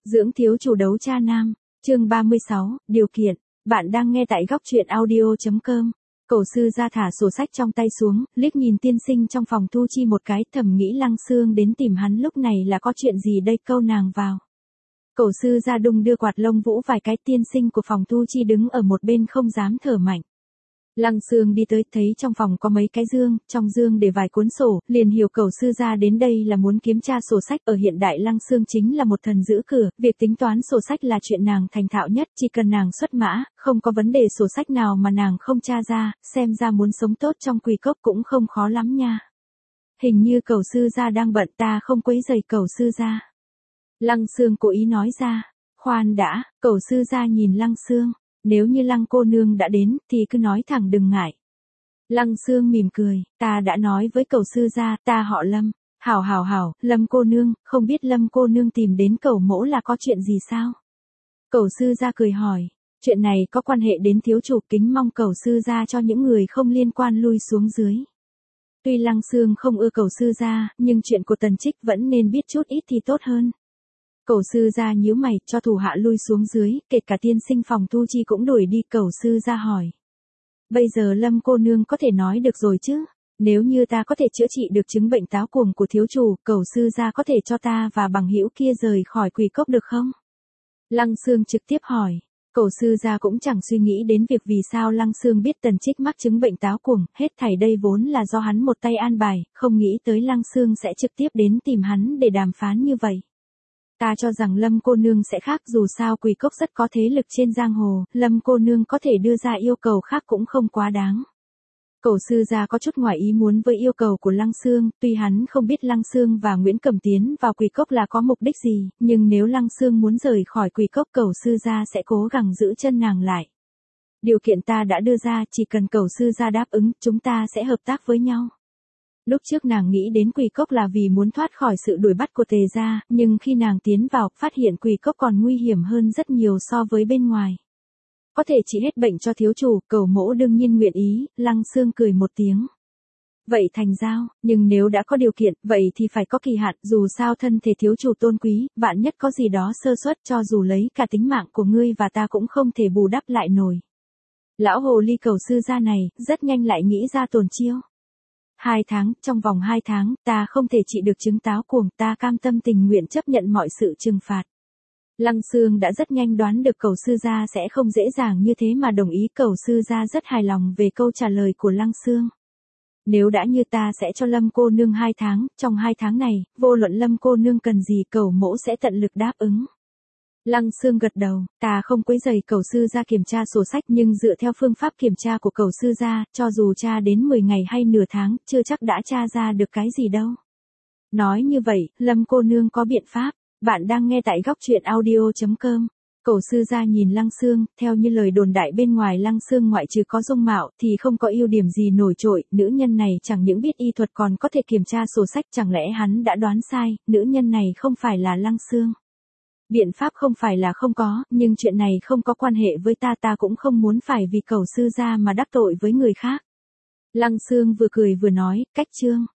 Dưỡng thiếu chủ đấu cha nam, chương 36, điều kiện. Bạn đang nghe tại góc truyện audio.com. Cẩu sư ra thả sổ sách trong tay xuống, liếc nhìn tiên sinh trong phòng Thu Chi một cái, thầm nghĩ Lăng Xương đến tìm hắn lúc này là có chuyện gì đây, câu nàng vào. Cẩu sư ra đung đưa quạt lông vũ vài cái, tiên sinh của phòng Thu Chi đứng ở một bên không dám thở mạnh. Lăng Xương đi tới, thấy trong phòng có mấy cái dương, trong dương để vài cuốn sổ, liền hiểu cẩu sư ra đến đây là muốn kiểm tra sổ sách. Ở hiện đại Lăng Xương chính là một thần giữ cửa, việc tính toán sổ sách là chuyện nàng thành thạo nhất, chỉ cần nàng xuất mã, không có vấn đề sổ sách nào mà nàng không tra ra, xem ra muốn sống tốt trong quỷ cốc cũng không khó lắm nha. Hình như cẩu sư ra đang bận, ta không quấy rầy cẩu sư ra. Lăng Xương cố ý nói ra. Khoan đã, cẩu sư ra nhìn Lăng Xương. Nếu như Lăng cô nương đã đến, thì cứ nói thẳng đừng ngại. Lăng Xương mỉm cười, ta đã nói với cẩu sư gia, ta họ Lâm. Hảo, Lâm cô nương, không biết Lâm cô nương tìm đến cẩu mỗ là có chuyện gì sao? Cẩu sư gia cười hỏi, chuyện này có quan hệ đến thiếu chủ, kính mong cẩu sư gia cho những người không liên quan lui xuống dưới. Tuy Lăng Xương không ưa cẩu sư gia, nhưng chuyện của Tần Trích vẫn nên biết chút ít thì tốt hơn. Cẩu sư gia nhíu mày, cho thủ hạ lui xuống dưới, kể cả tiên sinh phòng Thu Chi cũng đuổi đi. Cẩu sư gia hỏi, bây giờ Lâm cô nương có thể nói được rồi chứ? Nếu như ta có thể chữa trị được chứng bệnh táo cuồng của thiếu chủ, cẩu sư gia có thể cho ta và bằng hữu kia rời khỏi quỷ cốc được không? Lăng Xương trực tiếp hỏi. Cẩu sư gia cũng chẳng suy nghĩ đến việc vì sao Lăng Xương biết Tần Trích mắc chứng bệnh táo cuồng, hết thảy đây vốn là do hắn một tay an bài, không nghĩ tới Lăng Xương sẽ trực tiếp đến tìm hắn để đàm phán như vậy. Ta cho rằng Lâm cô nương sẽ khác, dù sao quỷ cốc rất có thế lực trên giang hồ, Lâm cô nương có thể đưa ra yêu cầu khác cũng không quá đáng. Cẩu sư gia có chút ngoài ý muốn với yêu cầu của Lăng Xương, tuy hắn không biết Lăng Xương và Nguyễn Cẩm tiến vào quỷ cốc là có mục đích gì, nhưng nếu Lăng Xương muốn rời khỏi quỷ cốc, cẩu sư gia sẽ cố gắng giữ chân nàng lại. Điều kiện ta đã đưa ra, chỉ cần cẩu sư gia đáp ứng, chúng ta sẽ hợp tác với nhau. Lúc trước nàng nghĩ đến quỷ cốc là vì muốn thoát khỏi sự đuổi bắt của Tề gia, nhưng khi nàng tiến vào, phát hiện quỷ cốc còn nguy hiểm hơn rất nhiều so với bên ngoài. Có thể trị hết bệnh cho thiếu chủ, cẩu mỗ đương nhiên nguyện ý. Lăng Xương cười một tiếng. Vậy thành giao, nhưng nếu đã có điều kiện, vậy thì phải có kỳ hạn, dù sao thân thể thiếu chủ tôn quý, vạn nhất có gì đó sơ suất, cho dù lấy cả tính mạng của ngươi và ta cũng không thể bù đắp lại nổi. Lão hồ ly cẩu sư gia này, rất nhanh lại nghĩ ra tồn chiêu. 2 tháng, trong vòng 2 tháng, ta không thể trị được chứng táo cuồng, ta cam tâm tình nguyện chấp nhận mọi sự trừng phạt. Lăng Xương đã rất nhanh đoán được cẩu sư gia sẽ không dễ dàng như thế mà đồng ý. Cẩu sư gia rất hài lòng về câu trả lời của Lăng Xương. Nếu đã như ta sẽ cho Lâm cô nương 2 tháng, trong 2 tháng này, vô luận Lâm cô nương cần gì cẩu mỗ sẽ tận lực đáp ứng. Lăng Xương gật đầu, ta không quấy rầy cẩu sư gia kiểm tra sổ sách, nhưng dựa theo phương pháp kiểm tra của cẩu sư gia, cho dù tra đến 10 ngày hay nửa tháng, chưa chắc đã tra ra được cái gì đâu. Nói như vậy, Lâm cô nương có biện pháp. Bạn đang nghe tại góc truyện audio.com. Cẩu sư gia nhìn Lăng Xương, theo như lời đồn đại bên ngoài, Lăng Xương ngoại trừ có dung mạo thì không có ưu điểm gì nổi trội, nữ nhân này chẳng những biết y thuật còn có thể kiểm tra sổ sách, chẳng lẽ hắn đã đoán sai, nữ nhân này không phải là Lăng Xương. Biện pháp không phải là không có, nhưng chuyện này không có quan hệ với ta, ta cũng không muốn phải vì cẩu sư gia mà đắc tội với người khác. Lăng Xương vừa cười vừa nói, cách chương.